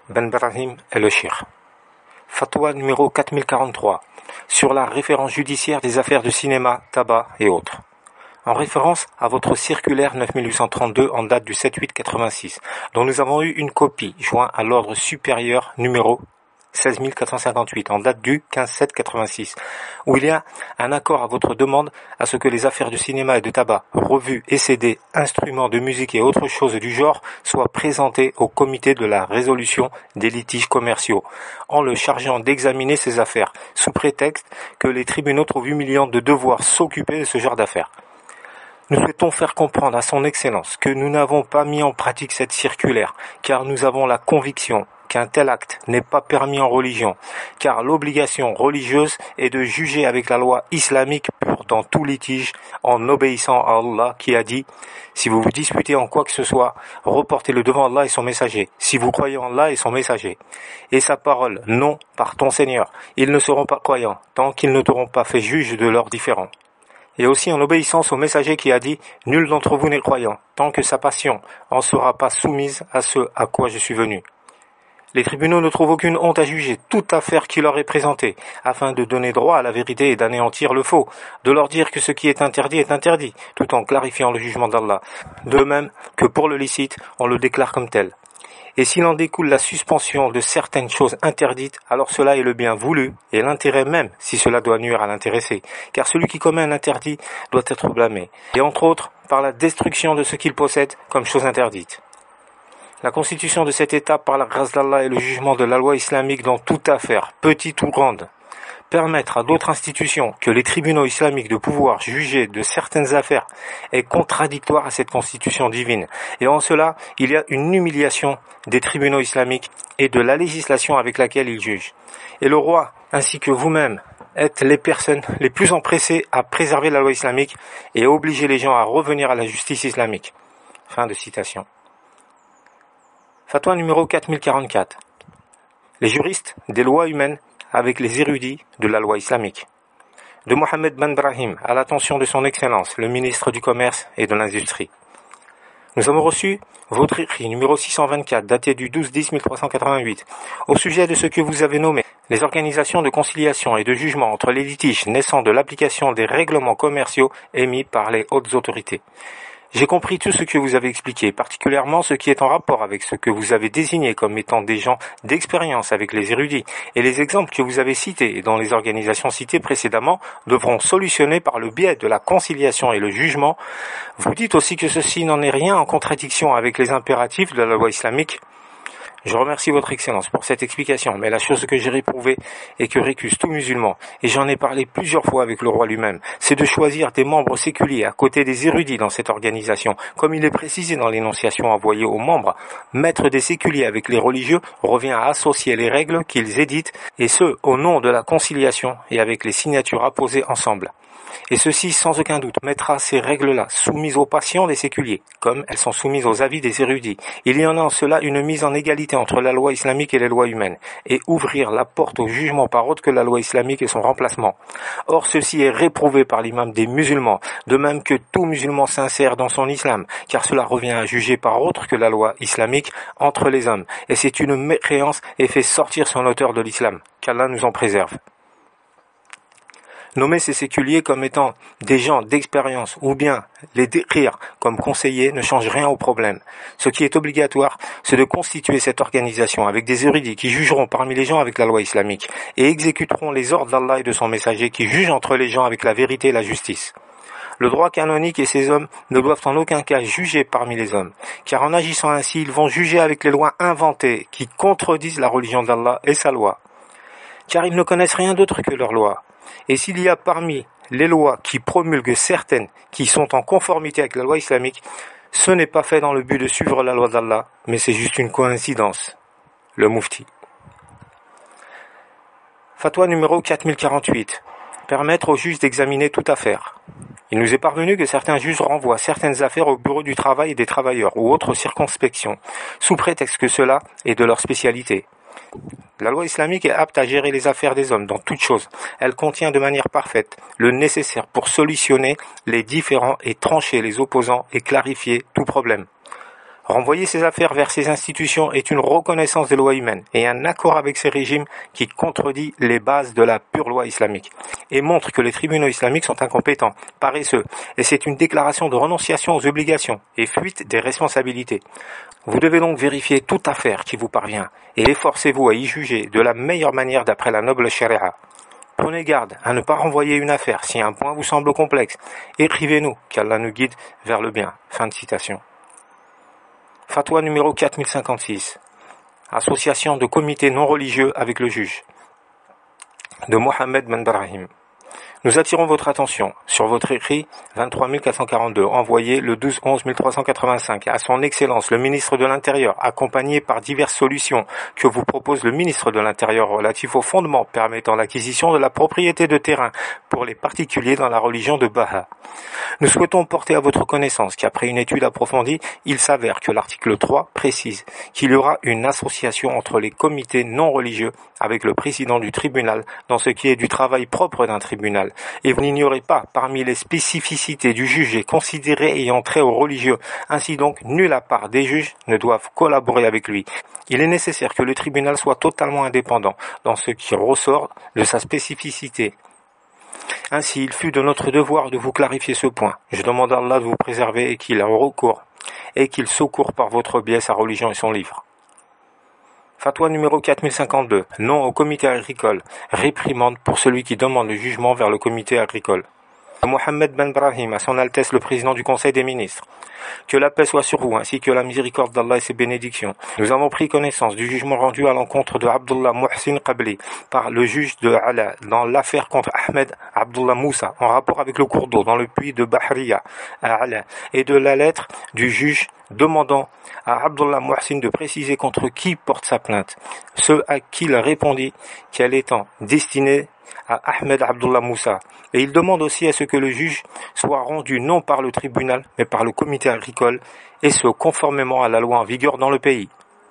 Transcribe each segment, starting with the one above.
Ben Brahim et le Shir. Fatwa numéro 4043 sur la référence judiciaire des affaires de cinéma, tabac et autres. En référence à votre circulaire 9832 en date du 7-8-86, dont nous avons eu une copie jointe à l'ordre supérieur numéro 16458 en date du 15-7-86, où il y a un accord à votre demande à ce que les affaires de cinéma et de tabac, revues et CD, instruments de musique et autres choses du genre soient présentées au comité de la résolution des litiges commerciaux, en le chargeant d'examiner ces affaires, sous prétexte que les tribunaux trouvent humiliant de devoir s'occuper de ce genre d'affaires. Nous souhaitons faire comprendre à son Excellence que nous n'avons pas mis en pratique cette circulaire, car nous avons la conviction qu'un tel acte n'est pas permis en religion, car l'obligation religieuse est de juger avec la loi islamique pure dans tout litige, en obéissant à Allah qui a dit « Si vous vous disputez en quoi que ce soit, reportez-le devant Allah et son messager, si vous croyez en Allah et son messager. » Et sa parole, non, par ton Seigneur, ils ne seront pas croyants, tant qu'ils ne t'auront pas fait juge de leurs différends. Et aussi en obéissance au messager qui a dit « Nul d'entre vous n'est croyant, tant que sa passion en sera pas soumise à ce à quoi je suis venu. » Les tribunaux ne trouvent aucune honte à juger toute affaire qui leur est présentée, afin de donner droit à la vérité et d'anéantir le faux, de leur dire que ce qui est interdit, tout en clarifiant le jugement d'Allah. De même que pour le licite, on le déclare comme tel. Et s'il en découle la suspension de certaines choses interdites, alors cela est le bien voulu et l'intérêt même, si cela doit nuire à l'intéressé, car celui qui commet un interdit doit être blâmé, et entre autres par la destruction de ce qu'il possède comme chose interdite. La constitution de cet État par la grâce d'Allah et le jugement de la loi islamique dans toute affaire, petite ou grande, permettre à d'autres institutions que les tribunaux islamiques de pouvoir juger de certaines affaires est contradictoire à cette constitution divine. Et en cela, il y a une humiliation des tribunaux islamiques et de la législation avec laquelle ils jugent. Et le roi, ainsi que vous-même, êtes les personnes les plus empressées à préserver la loi islamique et à obliger les gens à revenir à la justice islamique. Fin de citation. Fatwa numéro 4044. Les juristes des lois humaines avec les érudits de la loi islamique. De Mohamed Ben Brahim, à l'attention de son Excellence, le ministre du Commerce et de l'Industrie. Nous avons reçu votre écrit numéro 624, daté du 12-10-1388, au sujet de ce que vous avez nommé les organisations de conciliation et de jugement entre les litiges naissant de l'application des règlements commerciaux émis par les hautes autorités. J'ai compris tout ce que vous avez expliqué, particulièrement ce qui est en rapport avec ce que vous avez désigné comme étant des gens d'expérience avec les érudits, et les exemples que vous avez cités et dont les organisations citées précédemment devront solutionner par le biais de la conciliation et le jugement. Vous dites aussi que ceci n'en est rien en contradiction avec les impératifs de la loi islamique. Je remercie votre Excellence pour cette explication, mais la chose que j'ai réprouvée et que récuse tout musulman, et j'en ai parlé plusieurs fois avec le roi lui-même, c'est de choisir des membres séculiers à côté des érudits dans cette organisation. Comme il est précisé dans l'énonciation envoyée aux membres, mettre des séculiers avec les religieux revient à associer les règles qu'ils éditent, et ce, au nom de la conciliation et avec les signatures apposées ensemble. Et ceci, sans aucun doute, mettra ces règles-là soumises aux passions des séculiers, comme elles sont soumises aux avis des érudits. Il y en a en cela une mise en égalité entre la loi islamique et les lois humaines, et ouvrir la porte au jugement par autre que la loi islamique et son remplacement. Or, ceci est réprouvé par l'imam des musulmans, de même que tout musulman sincère dans son islam, car cela revient à juger par autre que la loi islamique entre les hommes, et c'est une mécréance et fait sortir son auteur de l'islam, qu'Allah nous en préserve. Nommer ces séculiers comme étant des gens d'expérience ou bien les décrire comme conseillers ne change rien au problème. Ce qui est obligatoire, c'est de constituer cette organisation avec des érudits qui jugeront parmi les gens avec la loi islamique et exécuteront les ordres d'Allah et de son messager qui jugent entre les gens avec la vérité et la justice. Le droit canonique et ces hommes ne doivent en aucun cas juger parmi les hommes, car en agissant ainsi, ils vont juger avec les lois inventées qui contredisent la religion d'Allah et sa loi, car ils ne connaissent rien d'autre que leur loi. Et s'il y a parmi les lois qui promulguent certaines qui sont en conformité avec la loi islamique, ce n'est pas fait dans le but de suivre la loi d'Allah, mais c'est juste une coïncidence. Le Mufti. Fatwa numéro 4048. Permettre aux juges d'examiner toute affaire. Il nous est parvenu que certains juges renvoient certaines affaires au bureau du travail des travailleurs ou autres circonspection, sous prétexte que cela est de leur spécialité. La loi islamique est apte à gérer les affaires des hommes dans toutes choses. Elle contient de manière parfaite le nécessaire pour solutionner les différends et trancher les opposants et clarifier tout problème. Renvoyer ces affaires vers ces institutions est une reconnaissance des lois humaines et un accord avec ces régimes qui contredit les bases de la pure loi islamique et montre que les tribunaux islamiques sont incompétents, paresseux, et c'est une déclaration de renonciation aux obligations et fuite des responsabilités. Vous devez donc vérifier toute affaire qui vous parvient et efforcez-vous à y juger de la meilleure manière d'après la noble charia. Prenez garde à ne pas renvoyer une affaire si un point vous semble complexe. Écrivez-nous, qu'Allah nous guide vers le bien. Fin de citation. Fatwa numéro 4056. Association de comités non religieux avec le juge. De Mohamed Ben Brahim. Nous attirons votre attention sur votre écrit 23 442 envoyé le 12-11 1385 à son Excellence le ministre de l'Intérieur, accompagné par diverses solutions que vous propose le ministre de l'Intérieur relatifs aux fondements permettant l'acquisition de la propriété de terrain pour les particuliers dans la religion de Baha. Nous souhaitons porter à votre connaissance qu'après une étude approfondie, il s'avère que l'article 3 précise qu'il y aura une association entre les comités non religieux avec le président du tribunal dans ce qui est du travail propre d'un tribunal. Et vous n'ignorez pas, parmi les spécificités du juge considéré ayant trait aux religieux, ainsi donc nulle à part des juges ne doivent collaborer avec lui. Il est nécessaire que le tribunal soit totalement indépendant dans ce qui ressort de sa spécificité. Ainsi, il fut de notre devoir de vous clarifier ce point. Je demande à Allah de vous préserver et qu'il secourt par votre biais sa religion et son livre. Fatwa numéro 4052. Non au comité agricole. Réprimande pour celui qui demande le jugement vers le comité agricole. Mohamed Ben Brahim, à son Altesse le président du Conseil des ministres. Que la paix soit sur vous, ainsi que la miséricorde d'Allah et ses bénédictions. Nous avons pris connaissance du jugement rendu à l'encontre de Abdullah Muhsin Qabli par le juge de Ala dans l'affaire contre Ahmed Abdullah Moussa en rapport avec le cours d'eau dans le puits de Bahriya à Ala et de la lettre du juge demandant à Abdullah Muhsin de préciser contre qui porte sa plainte, ce à qui il répondit qu'elle étant destinée à Ahmed Abdullah Moussa. Et il demande aussi à ce que le juge soit rendu non par le tribunal, mais par le comité agricole, et ce conformément à la loi en vigueur dans le pays.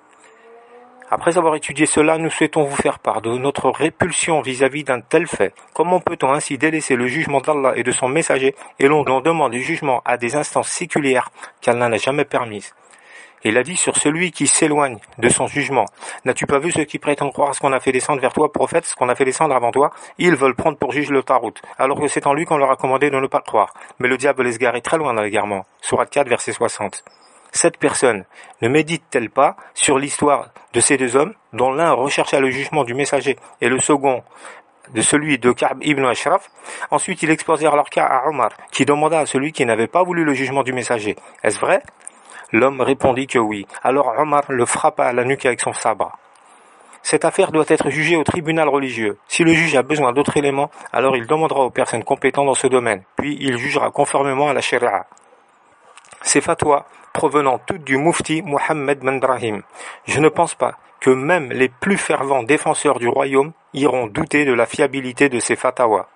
Après avoir étudié cela, nous souhaitons vous faire part de notre répulsion vis-à-vis d'un tel fait. Comment peut-on ainsi délaisser le jugement d'Allah et de son messager, et l'on demande du jugement à des instances séculières qu'Allah n'a jamais permises? Il a dit sur celui qui s'éloigne de son jugement. N'as-tu pas vu ceux qui prétendent croire ce qu'on a fait descendre vers toi, prophète, ce qu'on a fait descendre avant toi? Ils veulent prendre pour juge le Tarout, alors que c'est en lui qu'on leur a commandé de ne pas le croire. Mais le diable les garer très loin dans l'égarement. Sourate 4, verset 60. Cette personne ne médite-t-elle pas sur l'histoire de ces deux hommes, dont l'un rechercha le jugement du messager et le second de celui de Ka'b ibn Ashraf? Ensuite, ils exposèrent leur cas à Omar, qui demanda à celui qui n'avait pas voulu le jugement du messager. Est-ce vrai? L'homme répondit que oui. Alors Omar le frappa à la nuque avec son sabre. Cette affaire doit être jugée au tribunal religieux. Si le juge a besoin d'autres éléments, alors il demandera aux personnes compétentes dans ce domaine, puis il jugera conformément à la charia. Ces fatwas provenant toutes du mufti Mohammed Ben Brahim. Je ne pense pas que même les plus fervents défenseurs du royaume iront douter de la fiabilité de ces fatwas.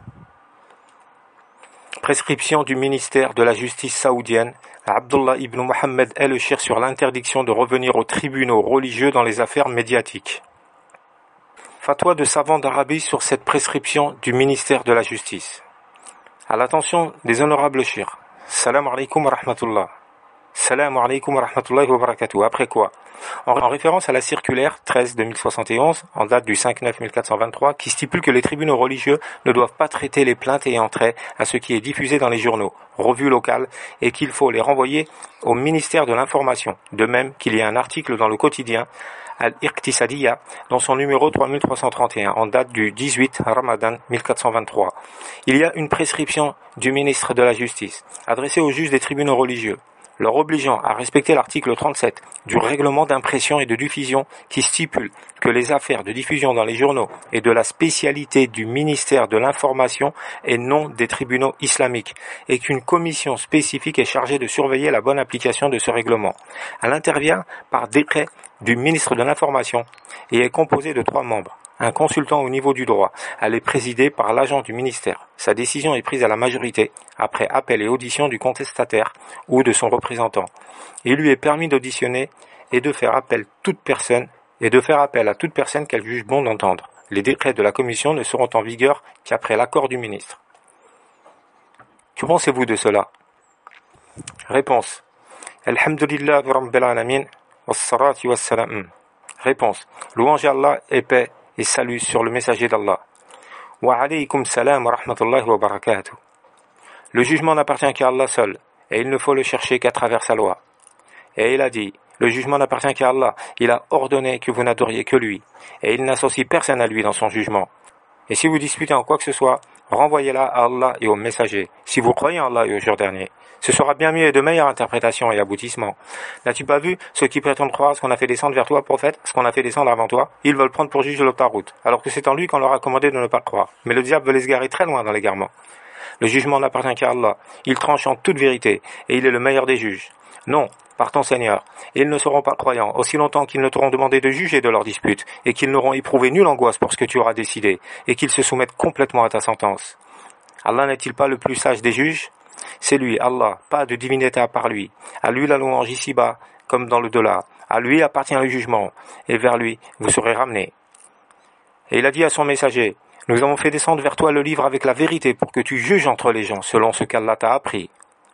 Prescription du ministère de la justice saoudienne. Abdullah ibn Mohammed el-Shir sur l'interdiction de revenir aux tribunaux religieux dans les affaires médiatiques. Fatwa de savants d'Arabie sur cette prescription du ministère de la justice. À l'attention des honorables Shir. Salam alaikum wa rahmatullah. Salam alaikum wa rahmatullahi wa barakatuh. Après quoi? En référence à la circulaire 13-2071, en date du 5-9-1423, qui stipule que les tribunaux religieux ne doivent pas traiter les plaintes ayant trait à ce qui est diffusé dans les journaux, revues locales, et qu'il faut les renvoyer au ministère de l'Information. De même qu'il y a un article dans le quotidien Al-Iqtisadiyya, dans son numéro 3331, en date du 18 Ramadan 1423. Il y a une prescription du ministre de la Justice, adressée aux juges des tribunaux religieux, leur obligeant à respecter l'article 37 du règlement d'impression et de diffusion qui stipule que les affaires de diffusion dans les journaux est de la spécialité du ministère de l'Information et non des tribunaux islamiques, et qu'une commission spécifique est chargée de surveiller la bonne application de ce règlement. Elle intervient par décret du ministre de l'Information et est composée de 3 membres. Un consultant au niveau du droit. Elle est présidée par l'agent du ministère. Sa décision est prise à la majorité, après appel et audition du contestataire ou de son représentant. Il lui est permis d'auditionner et de faire appel à toute personne qu'elle juge bon d'entendre. Les décrets de la commission ne seront en vigueur qu'après l'accord du ministre. Que pensez-vous de cela? Réponse. Alhamdulillah rabbil alamin, wassalatu wassalam. Réponse. Louange à Allah et paix et salut sur le messager d'Allah. Wa alaykum salam wa rahmatullahi wa barakatuh. Le jugement n'appartient qu'à Allah seul, et il ne faut le chercher qu'à travers sa loi. Et il a dit, le jugement n'appartient qu'à Allah, il a ordonné que vous n'adoriez que lui, et il n'associe personne à lui dans son jugement. Et si vous disputez en quoi que ce soit, renvoyez-la à Allah et au messager, si vous croyez en Allah et au jour dernier. Ce sera bien mieux et de meilleure interprétation et aboutissement. N'as-tu pas vu ceux qui prétendent croire ce qu'on a fait descendre vers toi, prophète, ce qu'on a fait descendre avant toi? Ils veulent prendre pour juge de ta route, alors que c'est en lui qu'on leur a commandé de ne pas le croire. Mais le diable veut les égarer très loin dans l'égarement. Le jugement n'appartient qu'à Allah. Il tranche en toute vérité, et il est le meilleur des juges. Non, par ton Seigneur, ils ne seront pas croyants, aussi longtemps qu'ils ne t'auront demandé de juger de leur dispute, et qu'ils n'auront éprouvé nulle angoisse pour ce que tu auras décidé, et qu'ils se soumettent complètement à ta sentence. Allah n'est-il pas le plus sage des juges? C'est lui, Allah, pas de divinité à part lui. À lui la louange ici-bas, comme dans le delà. À lui appartient le jugement, et vers lui vous serez ramenés. Et il a dit à son messager, nous avons fait descendre vers toi le livre avec la vérité pour que tu juges entre les gens selon ce qu'Allah t'a appris.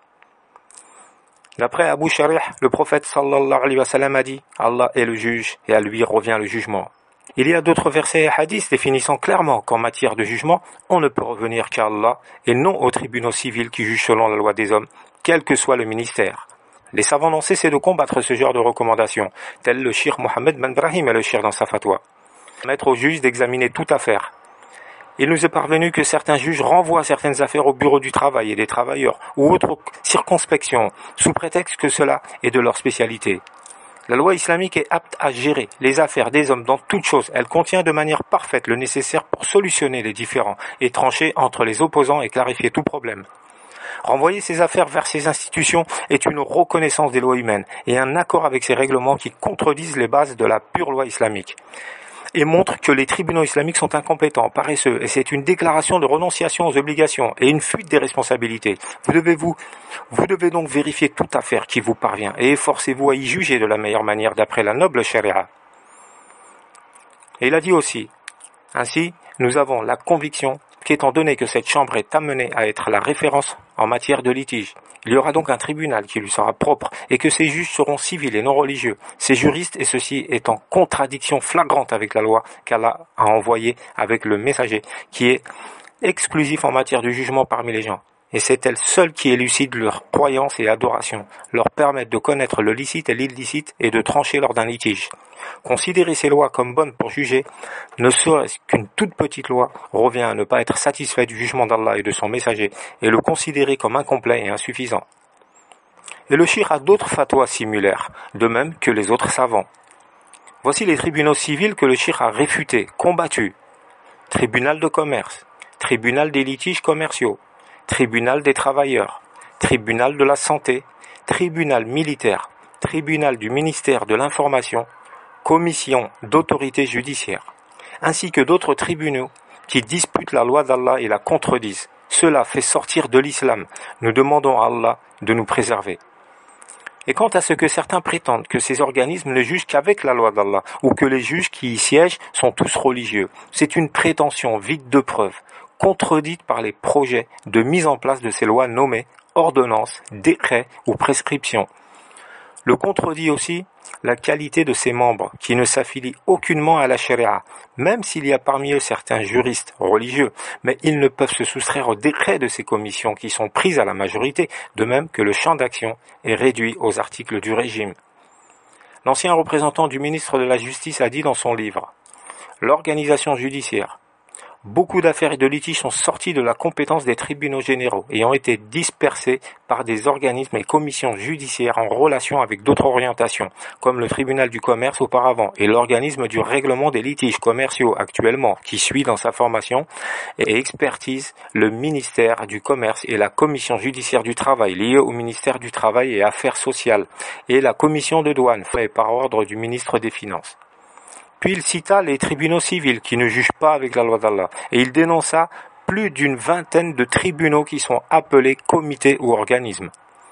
D'après Abu Sharih, le prophète sallallahu alayhi wa sallam a dit, Allah est le juge et à lui revient le jugement. Il y a d'autres versets et hadiths définissant clairement qu'en matière de jugement, on ne peut revenir qu'à Allah et non aux tribunaux civils qui jugent selon la loi des hommes, quel que soit le ministère. Les savants n'ont cessé de combattre ce genre de recommandations, tel le Cheikh Mohammed Ben Brahim et le Cheikh dans sa fatwa. Permettre aux juges d'examiner toute affaire. Il nous est parvenu que certains juges renvoient certaines affaires au bureau du travail et des travailleurs ou autres circonspection, sous prétexte que cela est de leur spécialité. La loi islamique est apte à gérer les affaires des hommes dans toutes choses. Elle contient de manière parfaite le nécessaire pour solutionner les différends et trancher entre les opposants et clarifier tout problème. Renvoyer ces affaires vers ces institutions est une reconnaissance des lois humaines et un accord avec ces règlements qui contredisent les bases de la pure loi islamique et montre que les tribunaux islamiques sont incompétents, paresseux, et c'est une déclaration de renonciation aux obligations et une fuite des responsabilités. Vous devez donc vérifier toute affaire qui vous parvient et efforcez-vous à y juger de la meilleure manière d'après la noble charia. Et il a dit aussi, ainsi, nous avons la conviction qu'étant donné que cette chambre est amenée à être la référence en matière de litige, il y aura donc un tribunal qui lui sera propre et que ces juges seront civils et non religieux, ces juristes et ceux-ci est en contradiction flagrante avec la loi qu'Allah a envoyée avec le messager qui est exclusif en matière de jugement parmi les gens. Et c'est elle seule qui élucide leurs croyances et adorations, leur permettent de connaître le licite et l'illicite et de trancher lors d'un litige. Considérer ces lois comme bonnes pour juger, ne serait-ce qu'une toute petite loi, revient à ne pas être satisfait du jugement d'Allah et de son messager, et le considérer comme incomplet et insuffisant. Et le cheikh a d'autres fatwas similaires, de même que les autres savants. Voici les tribunaux civils que le cheikh a réfutés, combattus. Tribunal de commerce, tribunal des litiges commerciaux, tribunal des travailleurs, tribunal de la santé, tribunal militaire, tribunal du ministère de l'information, commission d'autorité judiciaire, ainsi que d'autres tribunaux qui disputent la loi d'Allah et la contredisent. Cela fait sortir de l'islam. Nous demandons à Allah de nous préserver. Et quant à ce que certains prétendent que ces organismes ne jugent qu'avec la loi d'Allah, ou que les juges qui y siègent sont tous religieux, c'est une prétention vide de preuves, contredite par les projets de mise en place de ces lois nommées ordonnances, décrets ou prescriptions. Le contredit aussi la qualité de ses membres, qui ne s'affilient aucunement à la charia, même s'il y a parmi eux certains juristes religieux, mais ils ne peuvent se soustraire aux décrets de ces commissions qui sont prises à la majorité, de même que le champ d'action est réduit aux articles du régime. L'ancien représentant du ministre de la Justice a dit dans son livre « L'organisation judiciaire. Beaucoup d'affaires et de litiges sont sortis de la compétence des tribunaux généraux et ont été dispersés par des organismes et commissions judiciaires en relation avec d'autres orientations, comme le tribunal du commerce auparavant et l'organisme du règlement des litiges commerciaux actuellement, qui suit dans sa formation et expertise le ministère du commerce et la commission judiciaire du travail liée au ministère du travail et affaires sociales et la commission de douane faite par ordre du ministre des Finances. Puis il cita les tribunaux civils qui ne jugent pas avec la loi d'Allah et il dénonça plus d'une vingtaine de tribunaux qui sont appelés comités ou organismes.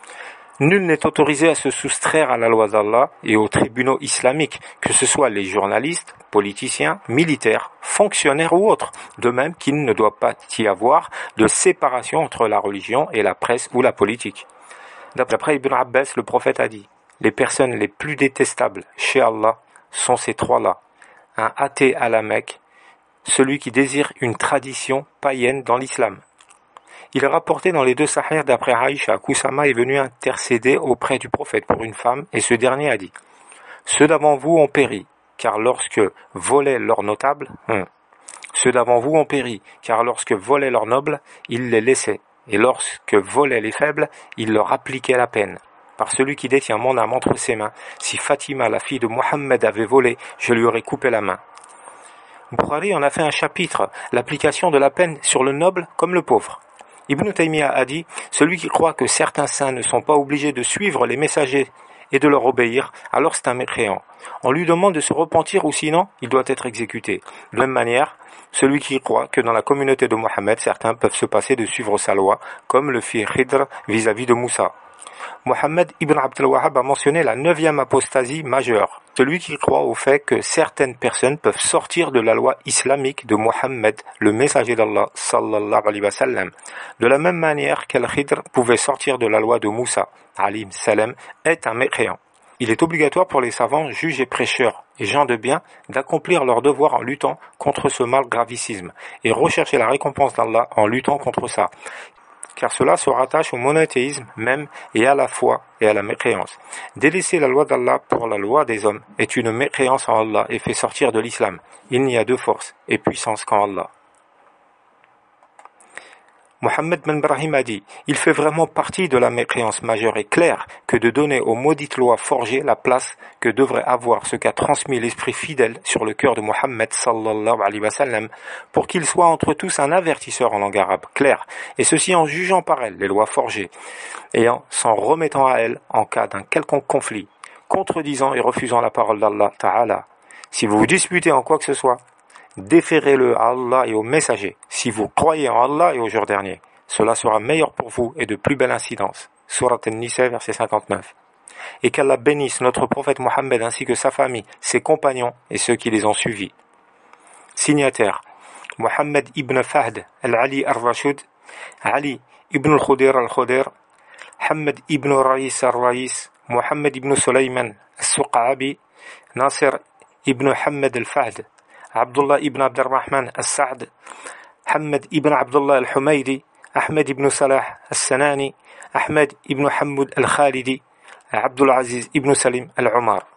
Nul n'est autorisé à se soustraire à la loi d'Allah et aux tribunaux islamiques, que ce soit les journalistes, politiciens, militaires, fonctionnaires ou autres, de même qu'il ne doit pas y avoir de séparation entre la religion et la presse ou la politique. D'après Ibn Abbas, le prophète a dit Les personnes les plus détestables chez Allah sont ces trois-là. Un athée à la Mecque, celui qui désire une tradition païenne dans l'islam. Il est rapporté dans les deux Sahih d'après Aïcha qu'Oussama est venu intercéder auprès du prophète pour une femme et ce dernier a dit « Ceux d'avant vous ont péri, car lorsque volaient leurs notables, ceux d'avant vous ont péri, car lorsque volaient leurs nobles, ils les laissaient, et lorsque volaient les faibles, ils leur appliquaient la peine. Par celui qui détient mon âme entre ses mains, si Fatima, la fille de Mohammed, avait volé, je lui aurais coupé la main. » Bukhari en a fait un chapitre, l'application de la peine sur le noble comme le pauvre. Ibn Taymiyyah a dit « Celui qui croit que certains saints ne sont pas obligés de suivre les messagers et de leur obéir, alors c'est un mécréant. On lui demande de se repentir ou sinon, il doit être exécuté. De la même manière, celui qui croit que dans la communauté de Mohammed, certains peuvent se passer de suivre sa loi, comme le fit Khidr vis-à-vis de Moussa. Mohammed ibn Abd al-Wahhab a mentionné la 9e apostasie majeure. Celui qui croit au fait que certaines personnes peuvent sortir de la loi islamique de Mohammed, le messager d'Allah, sallallahu alayhi wa sallam. De la même manière qu'Al-Khidr pouvait sortir de la loi de Moussa, alayhi salam, est un mécréant. Il est obligatoire pour les savants, juges et prêcheurs et gens de bien d'accomplir leur devoir en luttant contre ce mal gravissime et rechercher la récompense d'Allah en luttant contre ça. Car cela se rattache au monothéisme même et à la foi et à la mécréance. Délaisser la loi d'Allah pour la loi des hommes est une mécréance en Allah et fait sortir de l'islam. Il n'y a de force et puissance qu'en Allah. Mohammed ben Ibrahim a dit « Il fait vraiment partie de la mécréance majeure et claire que de donner aux maudites lois forgées la place que devrait avoir ce qu'a transmis l'esprit fidèle sur le cœur de Mohammed sallallahu alayhi wa sallam pour qu'il soit entre tous un avertisseur en langue arabe claire, et ceci en jugeant par elle les lois forgées et en s'en remettant à elles en cas d'un quelconque conflit, contredisant et refusant la parole d'Allah Ta'ala. Si vous vous disputez en quoi que ce soit, déférez-le à Allah et aux messagers, si vous croyez en Allah et au jour dernier. Cela sera meilleur pour vous et de plus belle incidence. Surat An-Nisa, verset 59. Et qu'Allah bénisse notre prophète Mohammed ainsi que sa famille, ses compagnons et ceux qui les ont suivis. Signataire Mohammed ibn Fahd al-Ali al-Rashid, Ali ibn al-Khudir al-Khudir, Hamad ibn Rais al-Rais, Mohammed ibn Sulayman al-Suqabi, Nasir ibn Hamad al-Fahd, Abdullah ibn Abd al-Rahman al-Sa'd, Hamad ibn Abdullah al-Humaydi, Ahmed ibn Salah al-Sanani, Ahmed ibn Hamoud al-Khalidi, Abdul Aziz ibn Salim al-Umar.